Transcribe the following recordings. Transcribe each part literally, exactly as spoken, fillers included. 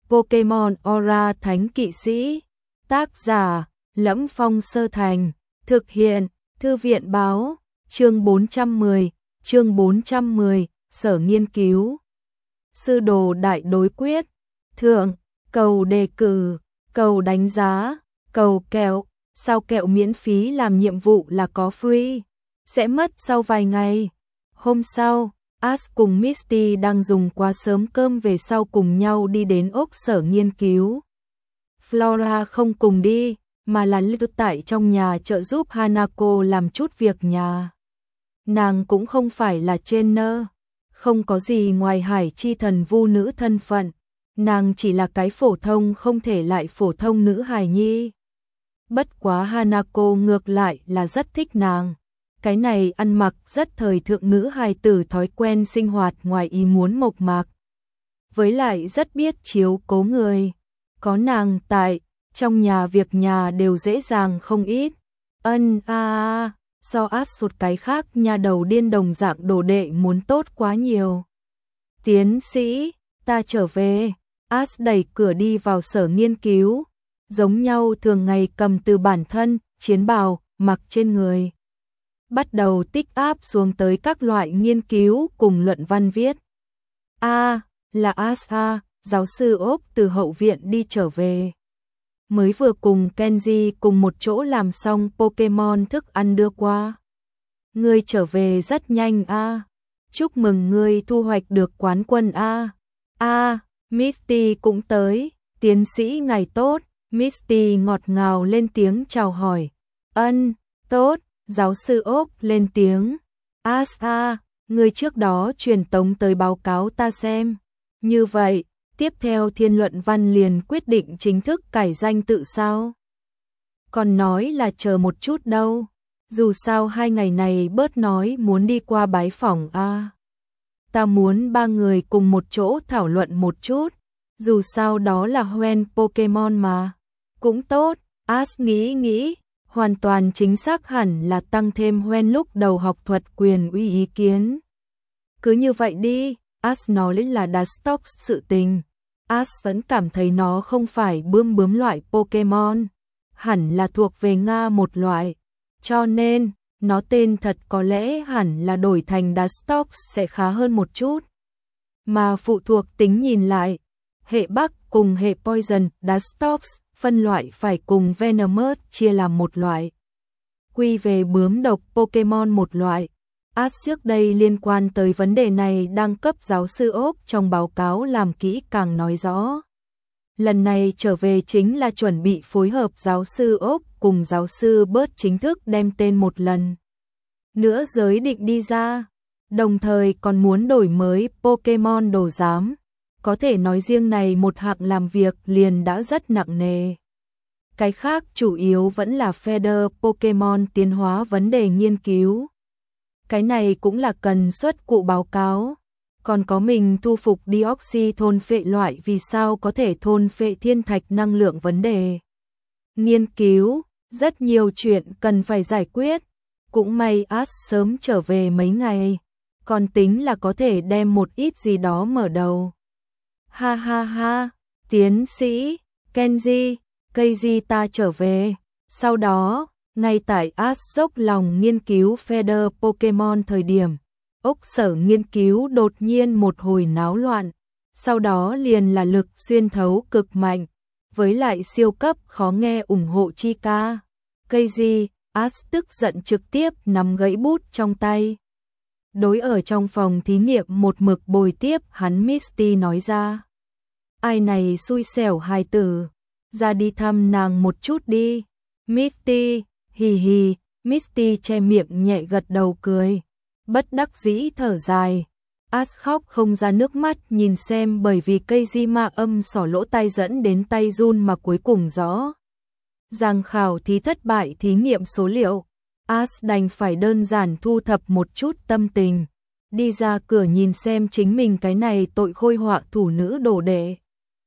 Pokemon Aura Thánh Kỵ Sĩ. Tác giả: Lẫm Phong Sơ Thành. Thực hiện: Thư viện báo. Chương bốn trăm mười. Chương bốn trăm mười. Sở nghiên cứu. Sư đồ đại đối quyết. Thượng, cầu đề cử, cầu đánh giá, cầu kẹo. Sao kẹo miễn phí làm nhiệm vụ là có free. Sẽ mất sau vài ngày. Hôm sau, Ash cùng Misty đang dùng quá sớm cơm về sau cùng nhau đi đến ốc sở nghiên cứu. Flora không cùng đi, mà là lưu tại trong nhà trợ giúp Hanako làm chút việc nhà. Nàng cũng không phải là trainer, không có gì ngoài hải chi thần vu nữ thân phận. Nàng chỉ là cái phổ thông không thể lại phổ thông nữ hài nhi. Bất quá Hanako ngược lại là rất thích nàng. Cái này ăn mặc rất thời thượng nữ hài tử thói quen sinh hoạt ngoài ý muốn mộc mạc. Với lại rất biết chiếu cố người. Có nàng tại, trong nhà việc nhà đều dễ dàng không ít. Ân a a, so át sụt cái khác nhà đầu điên đồng dạng đồ đệ muốn tốt quá nhiều. Tiến sĩ, ta trở về. Ash đẩy cửa đi vào sở nghiên cứu. Giống nhau thường ngày cầm từ bản thân, chiến bào, mặc trên người. Bắt đầu tích áp xuống tới các loại nghiên cứu cùng luận văn viết. A, là Ash a, giáo sư ốp từ hậu viện đi trở về. Mới vừa cùng Kenji cùng một chỗ làm xong Pokemon thức ăn đưa qua. Ngươi trở về rất nhanh a. Chúc mừng ngươi thu hoạch được quán quân a. A, Misty cũng tới. Tiến sĩ ngày tốt. Misty ngọt ngào lên tiếng chào hỏi. Ân, tốt. Giáo sư ốp lên tiếng. Ash a, ngươi trước đó truyền tống tới báo cáo ta xem. Như vậy, tiếp theo thiên luận văn liền quyết định chính thức cải danh tự sao? Còn nói là chờ một chút đâu. Dù sao hai ngày này bớt nói muốn đi qua bái phỏng a. À. Ta muốn ba người cùng một chỗ thảo luận một chút. Dù sao đó là hoen Pokemon mà. Cũng tốt, Ash nghĩ nghĩ. Hoàn toàn chính xác hẳn là tăng thêm hoen lúc đầu học thuật quyền uy ý kiến. Cứ như vậy đi, Ash nói là Dustox sự tình. Ash vẫn cảm thấy nó không phải bướm bướm loại Pokemon, hẳn là thuộc về Nga một loại. Cho nên, nó tên thật có lẽ hẳn là đổi thành Dustox sẽ khá hơn một chút. Mà phụ thuộc tính nhìn lại, hệ Bắc cùng hệ Poison Dustox phân loại phải cùng Venomous chia làm một loại. Quy về bướm độc Pokemon một loại. Ash trước đây liên quan tới vấn đề này đang cấp giáo sư ốp trong báo cáo làm kỹ càng nói rõ. Lần này trở về chính là chuẩn bị phối hợp giáo sư ốp cùng giáo sư bớt chính thức đem tên một lần nữa giới định đi ra. Đồng thời còn muốn đổi mới Pokemon đồ giám. Có thể nói riêng này một hạng làm việc liền đã rất nặng nề. Cái khác chủ yếu vẫn là feeder Pokemon tiến hóa vấn đề nghiên cứu. Cái này cũng là cần xuất cụ báo cáo. Còn có mình thu phục dioxy thôn phệ loại vì sao có thể thôn phệ thiên thạch năng lượng vấn đề. Nghiên cứu, rất nhiều chuyện cần phải giải quyết. Cũng may Ash sớm trở về mấy ngày. Còn tính là có thể đem một ít gì đó mở đầu. Ha ha ha, tiến sĩ, Kenji, Keiji ta trở về. Sau đó, ngay tại Ash dốc lòng nghiên cứu feeder Pokemon thời điểm, ốc sở nghiên cứu đột nhiên một hồi náo loạn. Sau đó liền là lực xuyên thấu cực mạnh, với lại siêu cấp khó nghe ủng hộ chi ca. Keiji, Ash tức giận trực tiếp nắm gãy bút trong tay. Đối ở trong phòng thí nghiệm một mực bồi tiếp hắn Misty nói ra. Ai này xui xẻo hài tử, ra đi thăm nàng một chút đi. Misty, hì hì, Misty che miệng nhẹ gật đầu cười. Bất đắc dĩ thở dài. Ash khóc không ra nước mắt nhìn xem bởi vì cây di ma âm sỏ lỗ tai dẫn đến tay run mà cuối cùng rõ. Giang khảo thí thất bại thí nghiệm số liệu. Ash đành phải đơn giản thu thập một chút tâm tình. Đi ra cửa nhìn xem chính mình cái này tội khôi họa thủ nữ đồ đệ.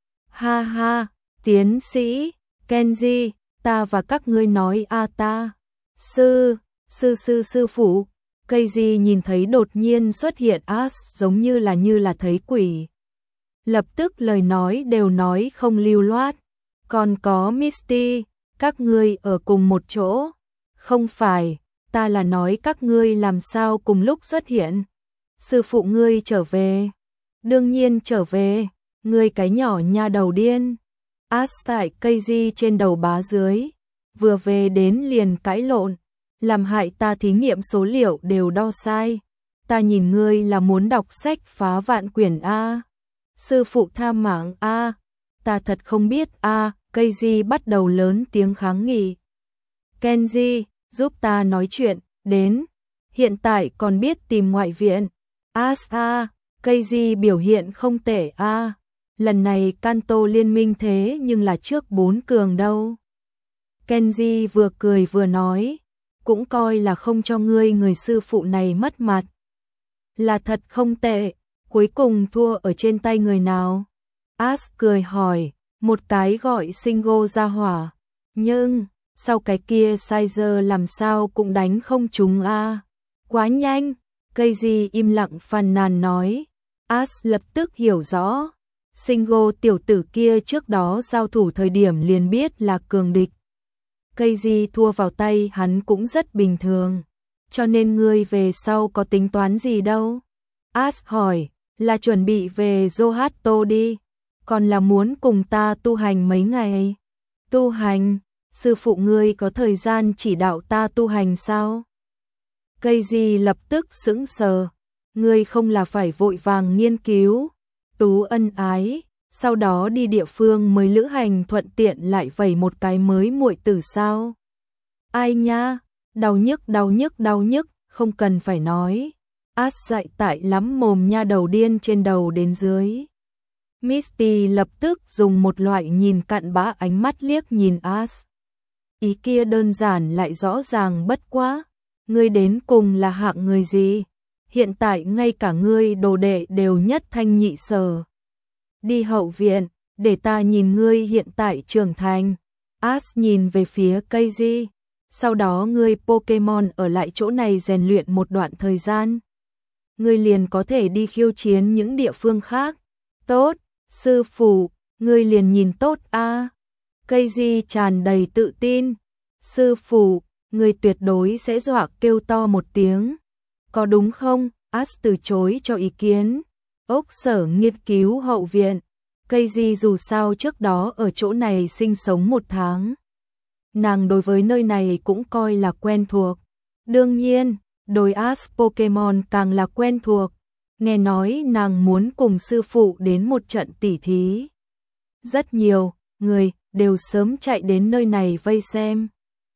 Ha ha, tiến sĩ, Kenji, ta và các ngươi nói a ta. Sư, sư sư sư phụ. Keiji nhìn thấy đột nhiên xuất hiện Ash giống như là như là thấy quỷ. lập tức lời nói đều nói không lưu loát. Còn có Misty, các ngươi ở cùng một chỗ. Không phải, ta là nói các ngươi làm sao cùng lúc xuất hiện. Sư phụ ngươi trở về. Đương nhiên trở về, ngươi cái nhỏ nha đầu điên. Ash tại cây di trên đầu bá dưới. Vừa về đến liền cãi lộn. Làm hại ta thí nghiệm số liệu đều đo sai. Ta nhìn ngươi là muốn đọc sách phá vạn quyển A. Sư phụ tha mạng A. Ta thật không biết A. Cây di bắt đầu lớn tiếng kháng nghị. Kenji, giúp ta nói chuyện, đến. Hiện tại còn biết tìm ngoại viện. Ash A. Cây di biểu hiện không tệ A. Lần này Kanto liên minh thế nhưng là trước bốn cường đâu. Kenji vừa cười vừa nói. Cũng coi là không cho ngươi người sư phụ này mất mặt. Là thật không tệ, cuối cùng thua ở trên tay người nào? Ash cười hỏi, một cái gọi Shingo ra hỏa. Nhưng, sau cái kia Sizer làm sao cũng đánh không trúng a. Quá nhanh, Keiji im lặng phàn nàn nói. Ash lập tức hiểu rõ. Shingo tiểu tử kia trước đó giao thủ thời điểm liền biết là cường địch. Keiji thua vào tay hắn cũng rất bình thường. Cho nên ngươi về sau có tính toán gì đâu? Ash hỏi, là chuẩn bị về Zohato đi, còn là muốn cùng ta tu hành mấy ngày? Tu hành? Sư phụ ngươi có thời gian chỉ đạo ta tu hành sao? Keiji lập tức sững sờ, ngươi không là phải vội vàng nghiên cứu, tú ân ái, sau đó đi địa phương mới lữ hành thuận tiện lại vẩy một cái mới muội tử sao? Ai nha, đau nhức đau nhức đau nhức, không cần phải nói. Ash dạy tại lắm mồm nha đầu điên trên đầu đến dưới. Misty lập tức dùng một loại nhìn cặn bã ánh mắt liếc nhìn Ash. Ý kia đơn giản lại rõ ràng bất quá. Ngươi đến cùng là hạng người gì? Hiện tại ngay cả ngươi đồ đệ đều nhất thanh nhị sở. Đi hậu viện, để ta nhìn ngươi hiện tại trưởng thành. Ash nhìn về phía Keiji. Sau đó ngươi Pokemon ở lại chỗ này rèn luyện một đoạn thời gian. Ngươi liền có thể đi khiêu chiến những địa phương khác. Tốt, sư phụ, ngươi liền nhìn tốt a. À. Keiji tràn đầy tự tin. Sư phụ, ngươi tuyệt đối sẽ dọa kêu to một tiếng. Có đúng không? Ash từ chối cho ý kiến. Ốc sở nghiên cứu hậu viện. Keiji dù sao trước đó ở chỗ này sinh sống một tháng. Nàng đối với nơi này cũng coi là quen thuộc. Đương nhiên, đối Ash Pokemon càng là quen thuộc. Nghe nói nàng muốn cùng sư phụ đến một trận tỉ thí. Rất nhiều người đều sớm chạy đến nơi này vây xem.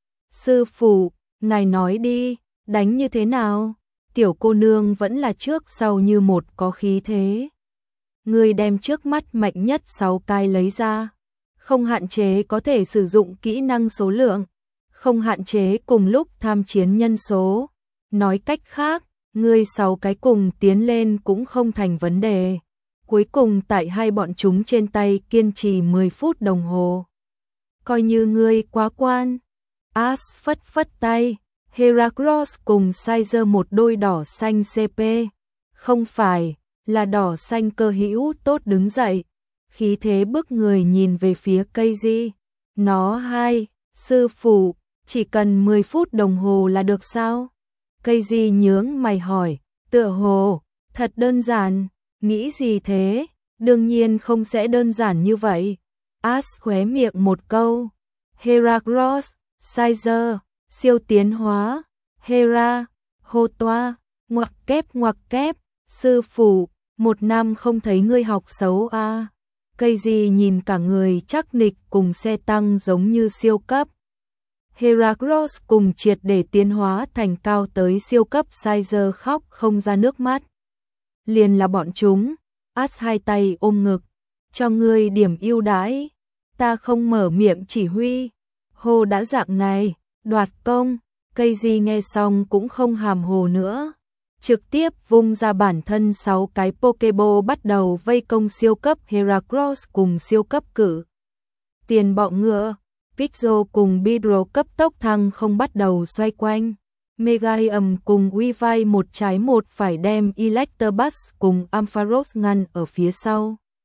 Sư phụ, ngài nói đi, đánh như thế nào? Tiểu cô nương vẫn là trước sau như một có khí thế. Người đem trước mắt mạnh nhất sáu cái lấy ra. Không hạn chế có thể sử dụng kỹ năng số lượng. Không hạn chế cùng lúc tham chiến nhân số. Nói cách khác, ngươi sáu cái cùng tiến lên cũng không thành vấn đề. Cuối cùng tại hai bọn chúng trên tay kiên trì mười phút đồng hồ. Coi như ngươi quá quan. Ash phất phất tay. Heracross cùng Sizer một đôi đỏ xanh xê pê. Không phải, là đỏ xanh cơ hữu tốt đứng dậy. Khí thế bước người nhìn về phía Keiji. Nó hai, sư phụ, chỉ cần mười phút đồng hồ là được sao? Keiji nhướng mày hỏi, tựa hồ, thật đơn giản, nghĩ gì thế? Đương nhiên không sẽ đơn giản như vậy. Ash khóe miệng một câu. Heracross, Sizer, siêu tiến hóa, Hera, hô toa, ngoặc kép ngoặc kép, sư phụ, một năm không thấy ngươi học xấu a. À. Keiji nhìn cả người chắc nịch cùng xe tăng giống như siêu cấp. Heracross cùng triệt để tiến hóa thành cao tới siêu cấp Sizer khóc không ra nước mắt. Liền là bọn chúng, Ash hai tay ôm ngực, cho ngươi điểm ưu đãi, ta không mở miệng chỉ huy. Hồ đã dạng này, đoạt công, Keiji nghe xong cũng không hàm hồ nữa. Trực tiếp vung ra bản thân sáu cái Pokeball bắt đầu vây công siêu cấp Heracross cùng siêu cấp cử. Tiền bọ ngựa, Pixel cùng Bidro cấp tốc thăng không bắt đầu xoay quanh. Megaeum cùng Weavile một trái một phải đem Electabuzz cùng Ampharos ngăn ở phía sau.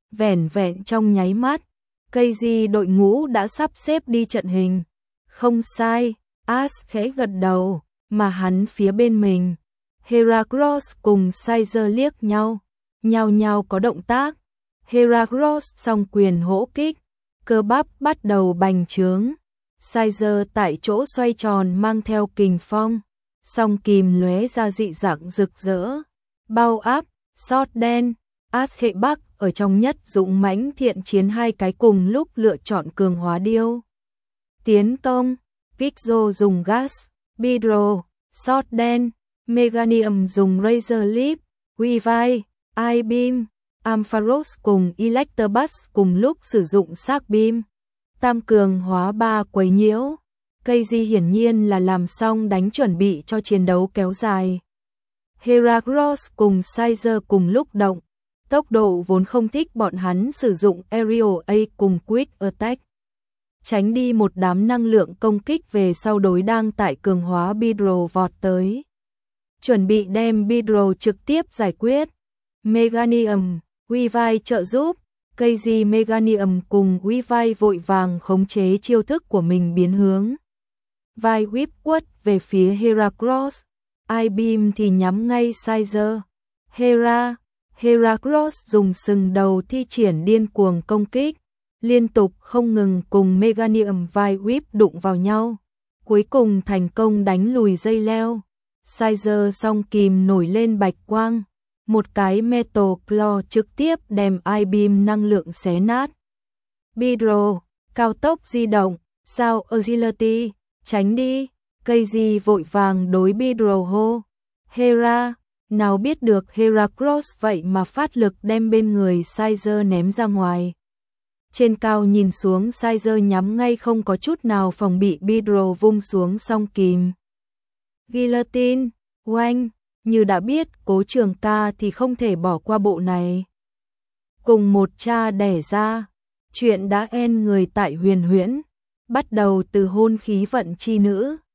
vẻn vẹn trong nháy mắt, cây gì đội ngũ đã sắp xếp đi trận hình. Không sai, Ash khẽ gật đầu, mà hắn phía bên mình. Heracross cùng Caesar liếc nhau, nhao nhao có động tác. Heracross song quyền hỗ kích, cơ bắp bắt đầu bành trướng. Caesar tại chỗ xoay tròn mang theo kình phong, song kìm lóe ra dị dạng rực rỡ, bao áp, sót đen. Ash hệ Bắc ở trong nhất dũng mãnh thiện chiến hai cái cùng lúc lựa chọn cường hóa điêu tiến công. Pixel dùng gas, Bidro, sót đen, Meganium dùng Razor Leaf, Weavile, I-Beam, Ampharos cùng Electabuzz cùng lúc sử dụng Shark Beam. Tam cường hóa ba quấy nhiễu. Cây di hiển nhiên là làm xong đánh chuẩn bị cho chiến đấu kéo dài. Heracross cùng Caesar cùng lúc động, tốc độ vốn không thích bọn hắn sử dụng Aerial A cùng Quick Attack, tránh đi một đám năng lượng công kích về sau đối đang tại cường hóa Bidro vọt tới, chuẩn bị đem Bidro trực tiếp giải quyết. Meganium, Weavile trợ giúp, cây di Meganium cùng Weavile vội vàng khống chế chiêu thức của mình biến hướng. Vai whip quất về phía Heracross, I-Beam thì nhắm ngay Caesar. Hera, Heracross dùng sừng đầu thi triển điên cuồng công kích, liên tục không ngừng cùng Meganium vai whip đụng vào nhau, cuối cùng thành công đánh lùi dây leo. Caesar song kìm nổi lên bạch quang, một cái Metal Claw trực tiếp đem I-Beam năng lượng xé nát. Bidro, cao tốc di động, sao Agility, tránh đi, cây di vội vàng đối Bidro hô. Hera, nào biết được Heracross vậy mà phát lực đem bên người Caesar ném ra ngoài. Trên cao nhìn xuống, Caesar nhắm ngay không có chút nào phòng bị Bidro vung xuống song kìm. Guillotine, oanh, như đã biết Cố Trường Ca thì không thể bỏ qua bộ này. Cùng một cha đẻ ra, chuyện đã end người tại Huyền Huyễn, bắt đầu từ hôn khí vận chi nữ.